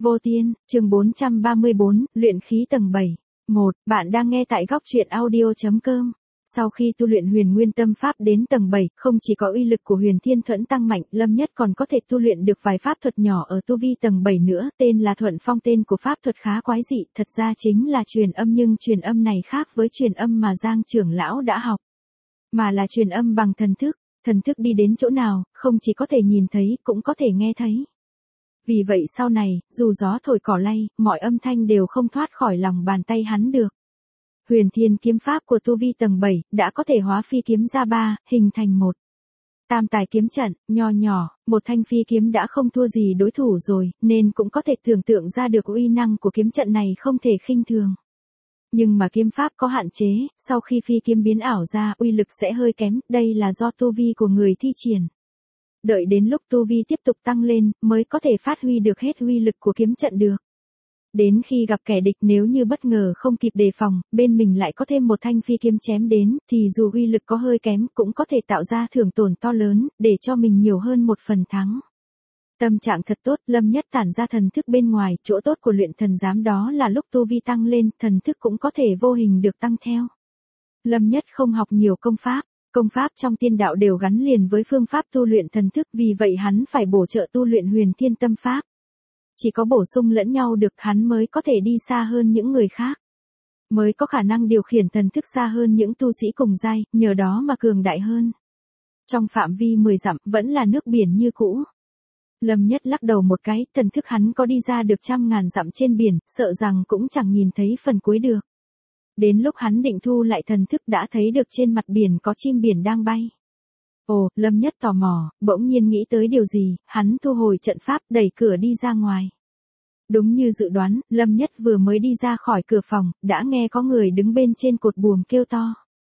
Vô Tiên, chương 434, luyện khí tầng 7. 1. Bạn đang nghe tại góc truyện audio.com. Sau khi tu luyện huyền nguyên tâm pháp đến tầng 7, không chỉ có uy lực của huyền thiên thuẫn tăng mạnh, Lâm Nhất còn có thể tu luyện được vài pháp thuật nhỏ ở tu vi tầng 7 nữa, tên là Thuận Phong. Tên của pháp thuật khá quái dị, thật ra chính là truyền âm, nhưng truyền âm này khác với truyền âm mà Giang trưởng lão đã học, mà là truyền âm bằng thần thức. Thần thức đi đến chỗ nào, không chỉ có thể nhìn thấy, cũng có thể nghe thấy. Vì vậy sau này, dù gió thổi cỏ lay, mọi âm thanh đều không thoát khỏi lòng bàn tay hắn được. Huyền thiên kiếm pháp của tu vi tầng 7, đã có thể hóa phi kiếm ra 3, hình thành một tam tài kiếm trận, nho nhỏ, một thanh phi kiếm đã không thua gì đối thủ rồi, nên cũng có thể tưởng tượng ra được uy năng của kiếm trận này không thể khinh thường. Nhưng mà kiếm pháp có hạn chế, sau khi phi kiếm biến ảo ra, uy lực sẽ hơi kém, đây là do tu vi của người thi triển. Đợi đến lúc tu vi tiếp tục tăng lên, mới có thể phát huy được hết uy lực của kiếm trận được. Đến khi gặp kẻ địch, nếu như bất ngờ không kịp đề phòng, bên mình lại có thêm một thanh phi kiếm chém đến, thì dù uy lực có hơi kém, cũng có thể tạo ra thương tổn to lớn, để cho mình nhiều hơn một phần thắng. Tâm trạng thật tốt, Lâm Nhất tản ra thần thức bên ngoài, chỗ tốt của luyện thần giám đó là lúc tu vi tăng lên, thần thức cũng có thể vô hình được tăng theo. Lâm Nhất không học nhiều công pháp trong tiên đạo đều gắn liền với phương pháp tu luyện thần thức, vì vậy hắn phải bổ trợ tu luyện huyền thiên tâm pháp. Chỉ có bổ sung lẫn nhau được, hắn mới có thể đi xa hơn những người khác, mới có khả năng điều khiển thần thức xa hơn những tu sĩ cùng giai, nhờ đó mà cường đại hơn. Trong phạm vi 10 dặm, vẫn là nước biển như cũ. Lâm Nhất lắc đầu một cái, thần thức hắn có đi ra được 100.000 dặm trên biển, sợ rằng cũng chẳng nhìn thấy phần cuối được. Đến lúc hắn định thu lại thần thức, đã thấy được trên mặt biển có chim biển đang bay. Ồ, Lâm Nhất tò mò, bỗng nhiên nghĩ tới điều gì, hắn thu hồi trận pháp, đẩy cửa đi ra ngoài. Đúng như dự đoán, Lâm Nhất vừa mới đi ra khỏi cửa phòng, đã nghe có người đứng bên trên cột buồm kêu to.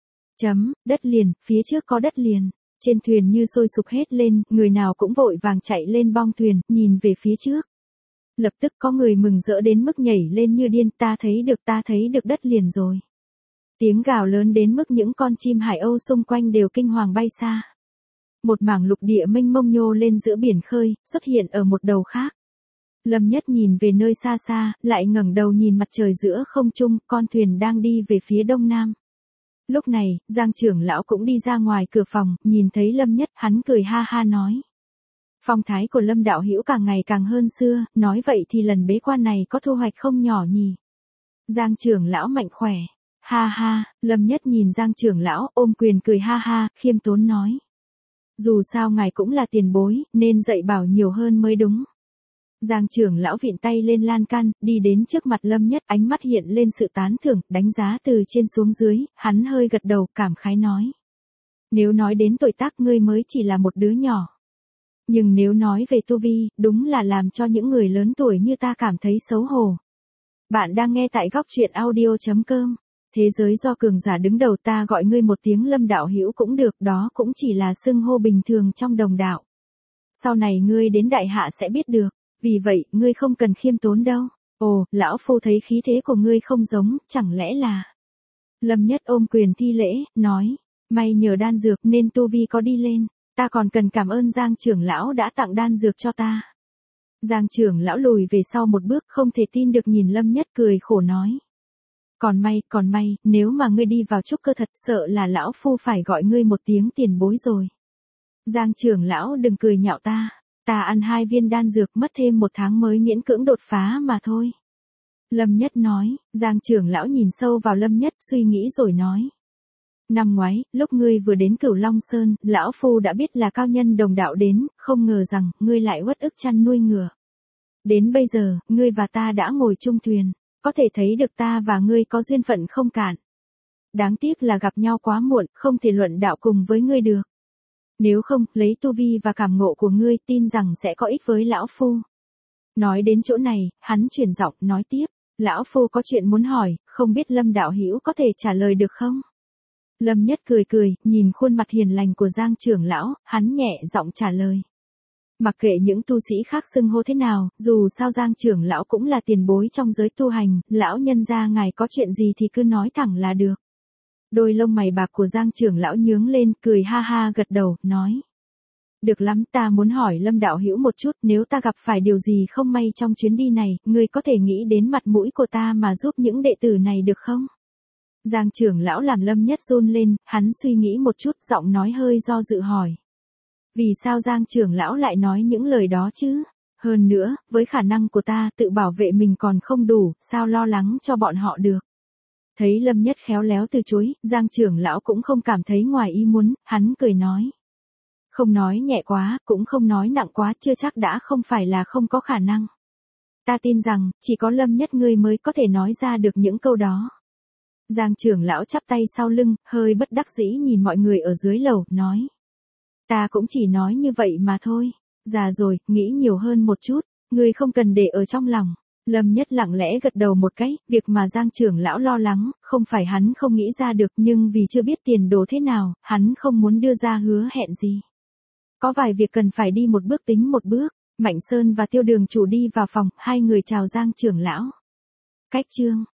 Đất liền, phía trước có đất liền. Trên thuyền như sôi sục hết lên, người nào cũng vội vàng chạy lên bong thuyền, nhìn về phía trước. Lập tức có người mừng rỡ đến mức nhảy lên như điên, ta thấy được đất liền rồi. Tiếng gào lớn đến mức những con chim hải âu xung quanh đều kinh hoàng bay xa. Một mảng lục địa mênh mông nhô lên giữa biển khơi, xuất hiện ở một đầu khác. Lâm Nhất nhìn về nơi xa xa, lại ngẩng đầu nhìn mặt trời giữa không trung, con thuyền đang đi về phía đông nam. Lúc này, Giang trưởng lão cũng đi ra ngoài cửa phòng, nhìn thấy Lâm Nhất, hắn cười ha ha nói. Phong thái của Lâm đạo hữu càng ngày càng hơn xưa, nói vậy thì lần bế quan này có thu hoạch không nhỏ nhỉ? Giang trưởng lão mạnh khỏe. Ha ha, Lâm Nhất nhìn Giang trưởng lão, ôm quyền cười ha ha, khiêm tốn nói. Dù sao ngài cũng là tiền bối, nên dạy bảo nhiều hơn mới đúng. Giang trưởng lão vịn tay lên lan can, đi đến trước mặt Lâm Nhất, ánh mắt hiện lên sự tán thưởng, đánh giá từ trên xuống dưới, hắn hơi gật đầu, cảm khái nói. Nếu nói đến tuổi tác, ngươi mới chỉ là một đứa nhỏ. Nhưng nếu nói về tu vi, đúng là làm cho những người lớn tuổi như ta cảm thấy xấu hổ. Bạn đang nghe tại góc truyện audio.com. Thế giới do cường giả đứng đầu, ta gọi ngươi một tiếng Lâm đạo hữu cũng được, đó cũng chỉ là xưng hô bình thường trong đồng đạo. Sau này ngươi đến đại hạ sẽ biết được, vì vậy, ngươi không cần khiêm tốn đâu. Ồ, lão phu thấy khí thế của ngươi không giống, chẳng lẽ là... Lâm Nhất ôm quyền thi lễ, nói, may nhờ đan dược nên tu vi có đi lên, ta còn cần cảm ơn Giang trưởng lão đã tặng đan dược cho ta. Giang trưởng lão lùi về sau một bước, không thể tin được nhìn Lâm Nhất, cười khổ nói. Còn may, nếu mà ngươi đi vào trúc cơ thật, sợ là lão phu phải gọi ngươi một tiếng tiền bối rồi. Giang trưởng lão đừng cười nhạo ta. Ta ăn 2 viên đan dược, mất thêm 1 tháng mới miễn cưỡng đột phá mà thôi. Lâm Nhất nói. Giang trưởng lão nhìn sâu vào Lâm Nhất, suy nghĩ rồi nói. Năm ngoái, lúc ngươi vừa đến Cửu Long Sơn, lão phu đã biết là cao nhân đồng đạo đến, không ngờ rằng, ngươi lại uất ức chăn nuôi ngựa. Đến bây giờ, ngươi và ta đã ngồi chung thuyền, có thể thấy được ta và ngươi có duyên phận không cạn. Đáng tiếc là gặp nhau quá muộn, không thể luận đạo cùng với ngươi được. Nếu không, lấy tu vi và cảm ngộ của ngươi, tin rằng sẽ có ích với lão phu. Nói đến chỗ này, hắn chuyển giọng, nói tiếp, lão phu có chuyện muốn hỏi, không biết Lâm đạo hữu có thể trả lời được không? Lâm Nhất cười, nhìn khuôn mặt hiền lành của Giang trưởng lão, hắn nhẹ giọng trả lời. Mặc kệ những tu sĩ khác xưng hô thế nào, dù sao Giang trưởng lão cũng là tiền bối trong giới tu hành, lão nhân gia ngài có chuyện gì thì cứ nói thẳng là được. Đôi lông mày bạc của Giang trưởng lão nhướng lên, cười ha ha gật đầu, nói. Được lắm, ta muốn hỏi Lâm đạo hữu một chút, nếu ta gặp phải điều gì không may trong chuyến đi này, ngươi có thể nghĩ đến mặt mũi của ta mà giúp những đệ tử này được không? Giang trưởng lão làm Lâm Nhất run lên, hắn suy nghĩ một chút, giọng nói hơi do dự hỏi. Vì sao Giang trưởng lão lại nói những lời đó chứ? Hơn nữa, với khả năng của ta, tự bảo vệ mình còn không đủ, sao lo lắng cho bọn họ được? Thấy Lâm Nhất khéo léo từ chối, Giang trưởng lão cũng không cảm thấy ngoài ý muốn, hắn cười nói. Không nói nhẹ quá, cũng không nói nặng quá, chưa chắc đã không phải là không có khả năng. Ta tin rằng, chỉ có Lâm Nhất ngươi mới có thể nói ra được những câu đó. Giang trưởng lão chắp tay sau lưng, hơi bất đắc dĩ nhìn mọi người ở dưới lầu, nói. Ta cũng chỉ nói như vậy mà thôi. Già rồi, nghĩ nhiều hơn một chút, ngươi không cần để ở trong lòng. Lâm Nhất lặng lẽ gật đầu một cái, việc mà Giang trưởng lão lo lắng, không phải hắn không nghĩ ra được nhưng vì chưa biết tiền đồ thế nào, hắn không muốn đưa ra hứa hẹn gì. Có vài việc cần phải đi một bước tính một bước. Mạnh Sơn và Tiêu Đường chủ đi vào phòng, hai người chào Giang trưởng lão. Cách chương